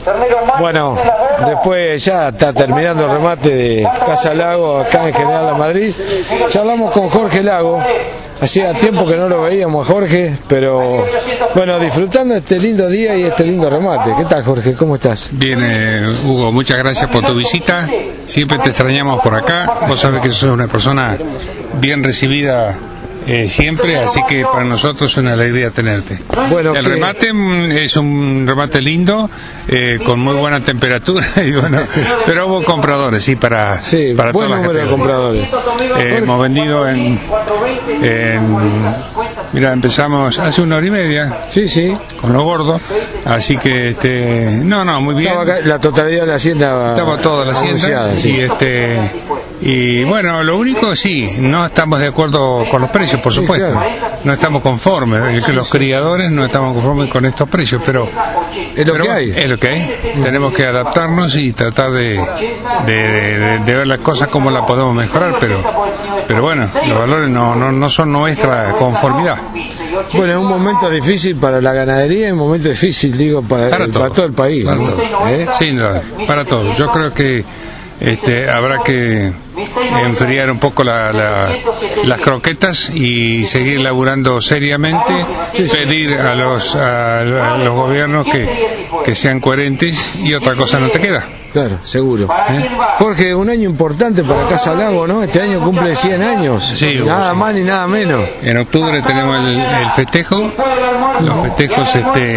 Bueno, después ya está terminando el remate de Casa Lago acá en General La Madrid. Charlamos con Jorge Lago. Hacía tiempo que no lo veíamos a Jorge, pero bueno, disfrutando este lindo día y este lindo remate. ¿Qué tal, Jorge? ¿Cómo estás? Bien, Hugo, muchas gracias por tu visita. Siempre te extrañamos por acá. Vos sabés que sos una persona bien recibida siempre, así que para nosotros es una alegría tenerte. Bueno, el remate es un remate lindo, con muy buena temperatura, y bueno, pero hubo compradores, sí, para buen todas las número de compradores. Hemos vendido mira, empezamos hace 1 hora y media, sí, con lo gordo, así que muy bien. La totalidad de la hacienda estaba toda la hacienda, sí. Y bueno, lo único no estamos de acuerdo con los precios, por supuesto. Claro. No estamos conformes, los criadores no estamos conformes con estos precios, pero es lo que hay. Es lo que hay. Tenemos que adaptarnos y tratar de ver las cosas como las podemos mejorar, pero bueno, los valores no son nuestra conformidad. Bueno, es un momento difícil para la ganadería, es un momento difícil, digo, para todo el país. Para todo. Sí, para todo. Yo creo que habrá que enfriar un poco las croquetas y seguir laburando seriamente, pedir a los gobiernos que sean coherentes, y otra cosa no te queda. Claro, seguro. Jorge, un año importante para Casa Lago, ¿no? Este año cumple 100 años. Sí, nada más ni nada menos. En octubre tenemos el festejo, los festejos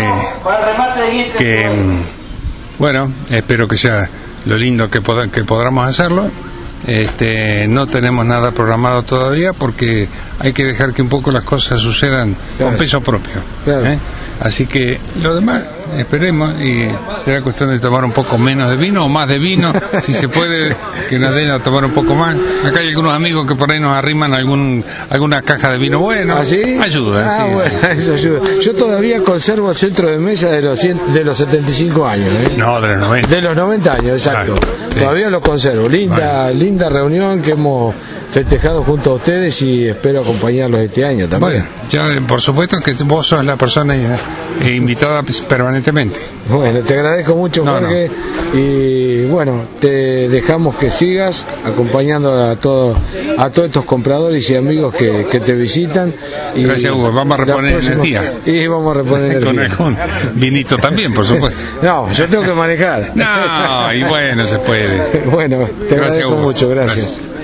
que bueno, espero que sea lo lindo que podamos hacerlo. No tenemos nada programado todavía porque hay que dejar que un poco las cosas sucedan con peso propio. Claro. Así que lo demás esperemos, y será cuestión de tomar un poco menos de vino o más de vino, si se puede, que nos den a tomar un poco más. Acá hay algunos amigos que por ahí nos arriman alguna caja de vino bueno. ¿Ah, sí? Ayuda. Bueno, eso ayuda. Yo todavía conservo el centro de mesa de los 75 años. No, de los 90. De los 90 años, exacto. Claro, sí. Todavía lo conservo. Linda reunión que hemos festejado junto a ustedes, y espero acompañarlos este año también. Bueno, ya por supuesto que vos sos la persona invitada permanentemente. Bueno, te agradezco mucho, Jorge, y bueno, te dejamos que sigas acompañando a todos estos compradores y amigos que te visitan. Y gracias, Hugo. Vamos a reponer energía. Y vamos a reponer energía. Con vinito también, por supuesto. No, yo tengo que manejar. No, y bueno, se puede. Bueno, te agradezco Hugo. mucho, gracias.